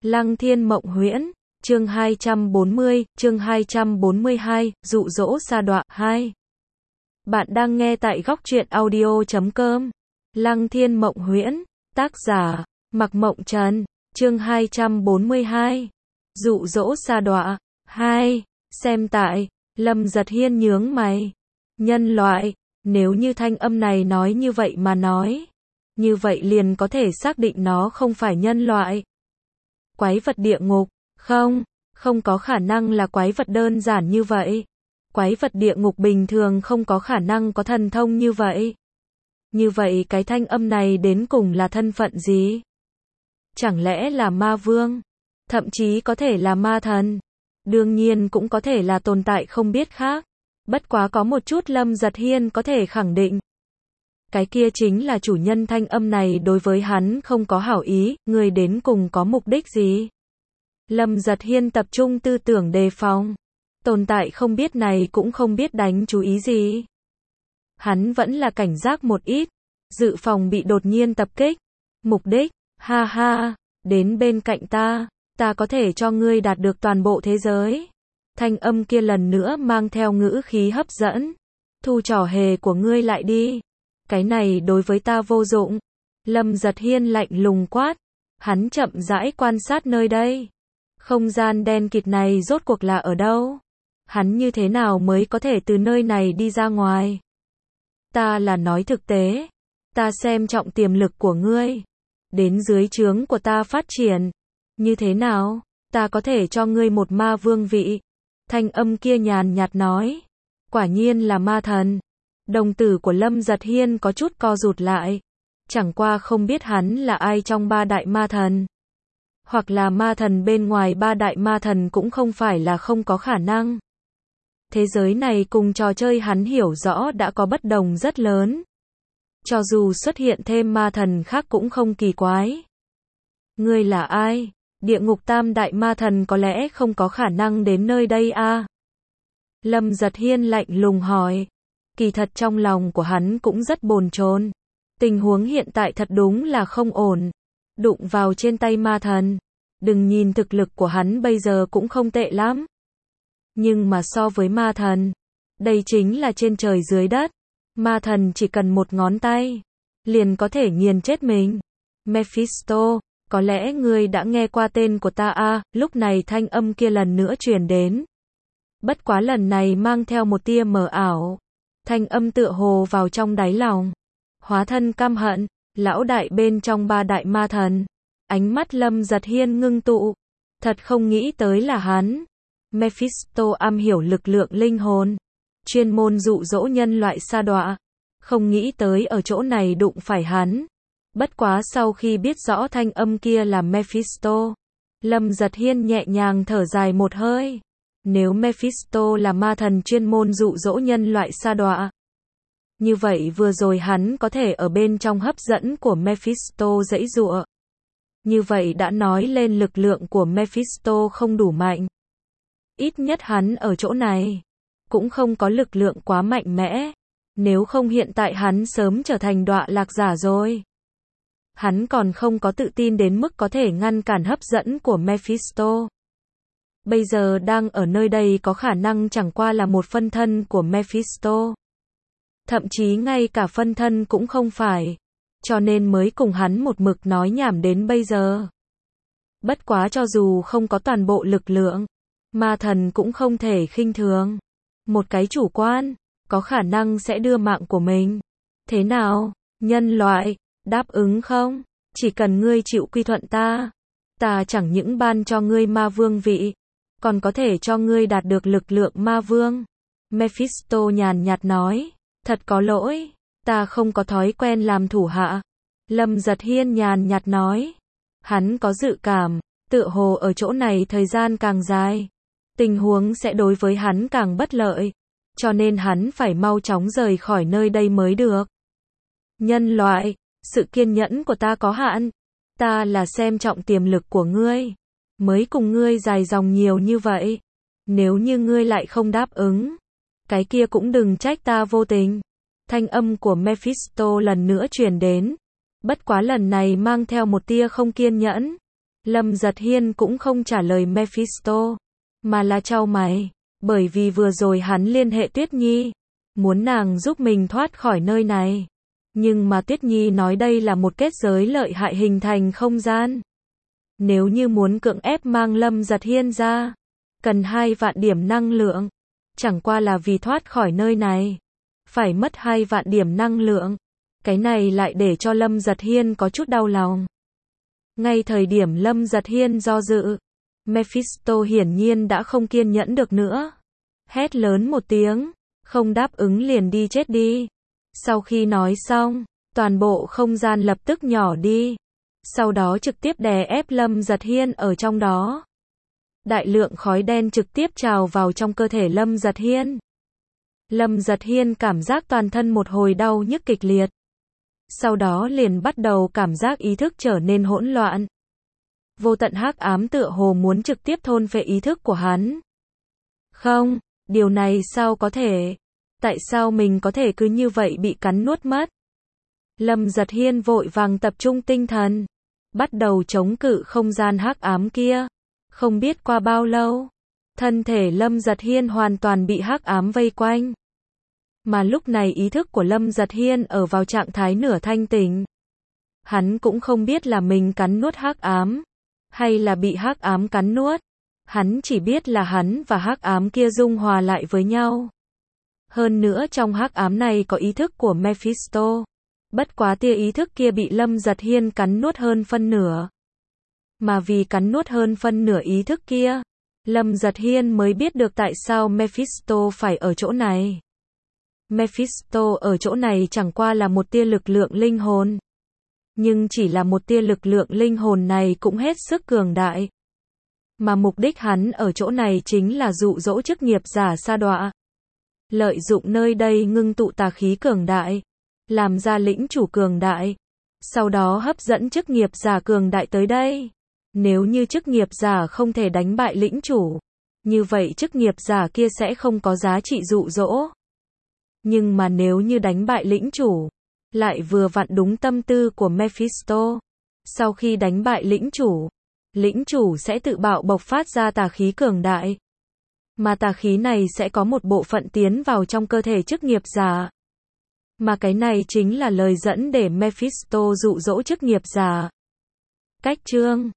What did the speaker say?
Lăng Thiên Mộng Huyễn, chương 240, chương 242, dụ dỗ sa đọa 2. Bạn đang nghe tại góc truyện audio.com. Lăng Thiên Mộng Huyễn, tác giả, Mạc Mộng Trần, chương 242. Dụ dỗ sa đọa 2. Xem tại, Lâm Giật Hiên nhướng mày. Nhân loại, nếu như thanh âm này nói như vậy mà nói, như vậy liền có thể xác định nó không phải nhân loại. Quái vật địa ngục, không có khả năng là quái vật đơn giản như vậy. Quái vật địa ngục bình thường không có khả năng có thần thông như vậy. Như vậy cái thanh âm này đến cùng là thân phận gì? Chẳng lẽ là ma vương? Thậm chí có thể là ma thần. Đương nhiên cũng có thể là tồn tại không biết khác. Bất quá có một chút Lâm Giật Hiên có thể khẳng định. Cái kia chính là chủ nhân thanh âm này đối với hắn không có hảo ý, người đến cùng có mục đích gì? Lâm Giật Hiên tập trung tư tưởng đề phòng. Tồn tại không biết này cũng không biết đánh chú ý gì. Hắn vẫn là cảnh giác một ít, dự phòng bị đột nhiên tập kích. Mục đích, ha ha, đến bên cạnh ta có thể cho ngươi đạt được toàn bộ thế giới. Thanh âm kia lần nữa mang theo ngữ khí hấp dẫn. Thu trò hề của ngươi lại đi. Cái này đối với ta vô dụng. Lâm Giật Hiên lạnh lùng quát. Hắn chậm rãi quan sát nơi đây. Không gian đen kịt này rốt cuộc là ở đâu? Hắn như thế nào mới có thể từ nơi này đi ra ngoài? Ta là nói thực tế. Ta xem trọng tiềm lực của ngươi. Đến dưới trướng của ta phát triển. Như thế nào? Ta có thể cho ngươi một ma vương vị. Thanh âm kia nhàn nhạt nói. Quả nhiên là ma thần. Đồng tử của Lâm Giật Hiên có chút co rụt lại. Chẳng qua không biết hắn là ai trong ba đại ma thần. Hoặc là ma thần bên ngoài ba đại ma thần cũng không phải là không có khả năng. Thế giới này cùng trò chơi hắn hiểu rõ đã có bất đồng rất lớn. Cho dù xuất hiện thêm ma thần khác cũng không kỳ quái. Ngươi là ai? Địa ngục tam đại ma thần có lẽ không có khả năng đến nơi đây à? Lâm Giật Hiên lạnh lùng hỏi. Kỳ thật trong lòng của hắn cũng rất bồn chồn. Tình huống hiện tại thật đúng là không ổn. Đụng vào trên tay ma thần. Đừng nhìn thực lực của hắn bây giờ cũng không tệ lắm. Nhưng mà so với ma thần, đây chính là trên trời dưới đất. Ma thần chỉ cần một ngón tay, liền có thể nghiền chết mình. Mephisto, có lẽ ngươi đã nghe qua tên của ta à? Lúc này thanh âm kia lần nữa truyền đến. Bất quá lần này mang theo một tia mờ ảo. Thanh âm tựa hồ vào trong đáy lòng. Hóa thân căm hận, lão đại bên trong ba đại ma thần. Ánh mắt Lâm Giật Hiên ngưng tụ. Thật không nghĩ tới là hắn. Mephisto am hiểu lực lượng linh hồn. Chuyên môn dụ dỗ nhân loại sa đọa. Không nghĩ tới ở chỗ này đụng phải hắn. Bất quá sau khi biết rõ thanh âm kia là Mephisto, Lâm Giật Hiên nhẹ nhàng thở dài một hơi. Nếu Mephisto là ma thần chuyên môn dụ dỗ nhân loại sa đọa, như vậy vừa rồi hắn có thể ở bên trong hấp dẫn của Mephisto giãy giụa. Như vậy đã nói lên lực lượng của Mephisto không đủ mạnh. Ít nhất hắn ở chỗ này cũng không có lực lượng quá mạnh mẽ. Nếu không hiện tại hắn sớm trở thành đọa lạc giả rồi. Hắn còn không có tự tin đến mức có thể ngăn cản hấp dẫn của Mephisto. Bây giờ đang ở nơi đây có khả năng chẳng qua là một phân thân của Mephisto. Thậm chí ngay cả phân thân cũng không phải. Cho nên mới cùng hắn một mực nói nhảm đến bây giờ. Bất quá cho dù không có toàn bộ lực lượng, ma thần cũng không thể khinh thường. Một cái chủ quan, có khả năng sẽ đưa mạng của mình. Thế nào, nhân loại, đáp ứng không? Chỉ cần ngươi chịu quy thuận ta chẳng những ban cho ngươi ma vương vị, còn có thể cho ngươi đạt được lực lượng ma vương. Mephisto nhàn nhạt nói, thật có lỗi, ta không có thói quen làm thủ hạ. Lâm Giật Hiên nhàn nhạt nói, hắn có dự cảm, tựa hồ ở chỗ này thời gian càng dài, tình huống sẽ đối với hắn càng bất lợi, cho nên hắn phải mau chóng rời khỏi nơi đây mới được. Nhân loại, sự kiên nhẫn của ta có hạn, ta là xem trọng tiềm lực của ngươi, mới cùng ngươi dài dòng nhiều như vậy. Nếu như ngươi lại không đáp ứng, cái kia cũng đừng trách ta vô tình. Thanh âm của Mephisto lần nữa truyền đến. Bất quá lần này mang theo một tia không kiên nhẫn. Lâm Giật Hiên cũng không trả lời Mephisto, mà là chau mày, bởi vì vừa rồi hắn liên hệ Tuyết Nhi, muốn nàng giúp mình thoát khỏi nơi này. Nhưng mà Tuyết Nhi nói đây là một kết giới lợi hại hình thành không gian. Nếu như muốn cưỡng ép mang Lâm Giật Hiên ra, cần 2 vạn điểm năng lượng. Chẳng qua là vì thoát khỏi nơi này, phải mất 2 vạn điểm năng lượng. Cái này lại để cho Lâm Giật Hiên có chút đau lòng. Ngay thời điểm Lâm Giật Hiên do dự, Mephisto hiển nhiên đã không kiên nhẫn được nữa. Hét lớn một tiếng, không đáp ứng liền đi chết đi. Sau khi nói xong, toàn bộ không gian lập tức nhỏ đi. Sau đó trực tiếp đè ép Lâm Giật Hiên ở trong đó. Đại lượng khói đen trực tiếp trào vào trong cơ thể Lâm Giật Hiên. Lâm Giật Hiên cảm giác toàn thân một hồi đau nhức kịch liệt. Sau đó liền bắt đầu cảm giác ý thức trở nên hỗn loạn. Vô tận hắc ám tựa hồ muốn trực tiếp thôn phệ ý thức của hắn. Không, điều này sao có thể? Tại sao mình có thể cứ như vậy bị cắn nuốt mất? Lâm Giật Hiên vội vàng tập trung tinh thần, bắt đầu chống cự không gian hắc ám kia. Không biết qua bao lâu, thân thể Lâm Giật Hiên hoàn toàn bị hắc ám vây quanh. Mà lúc này ý thức của Lâm Giật Hiên ở vào trạng thái nửa thanh tỉnh. Hắn cũng không biết là mình cắn nuốt hắc ám, hay là bị hắc ám cắn nuốt. Hắn chỉ biết là hắn và hắc ám kia dung hòa lại với nhau. Hơn nữa trong hắc ám này có ý thức của Mephisto. Bất quá tia ý thức kia bị Lâm Giật Hiên cắn nuốt hơn phân nửa. Mà vì cắn nuốt hơn phân nửa ý thức kia, Lâm Giật Hiên mới biết được tại sao Mephisto phải ở chỗ này. Mephisto ở chỗ này chẳng qua là một tia lực lượng linh hồn. Nhưng chỉ là một tia lực lượng linh hồn này cũng hết sức cường đại. Mà mục đích hắn ở chỗ này chính là dụ dỗ chức nghiệp giả sa đọa. Lợi dụng nơi đây ngưng tụ tà khí cường đại, làm ra lĩnh chủ cường đại, sau đó hấp dẫn chức nghiệp giả cường đại tới đây. Nếu như chức nghiệp giả không thể đánh bại lĩnh chủ, như vậy chức nghiệp giả kia sẽ không có giá trị dụ dỗ. Nhưng mà nếu như đánh bại lĩnh chủ, lại vừa vặn đúng tâm tư của Mephisto. Sau khi đánh bại lĩnh chủ sẽ tự bạo bộc phát ra tà khí cường đại. Mà tà khí này sẽ có một bộ phận tiến vào trong cơ thể chức nghiệp giả. Mà cái này chính là lời dẫn để Mephisto dụ dỗ chức nghiệp giả. Cách chương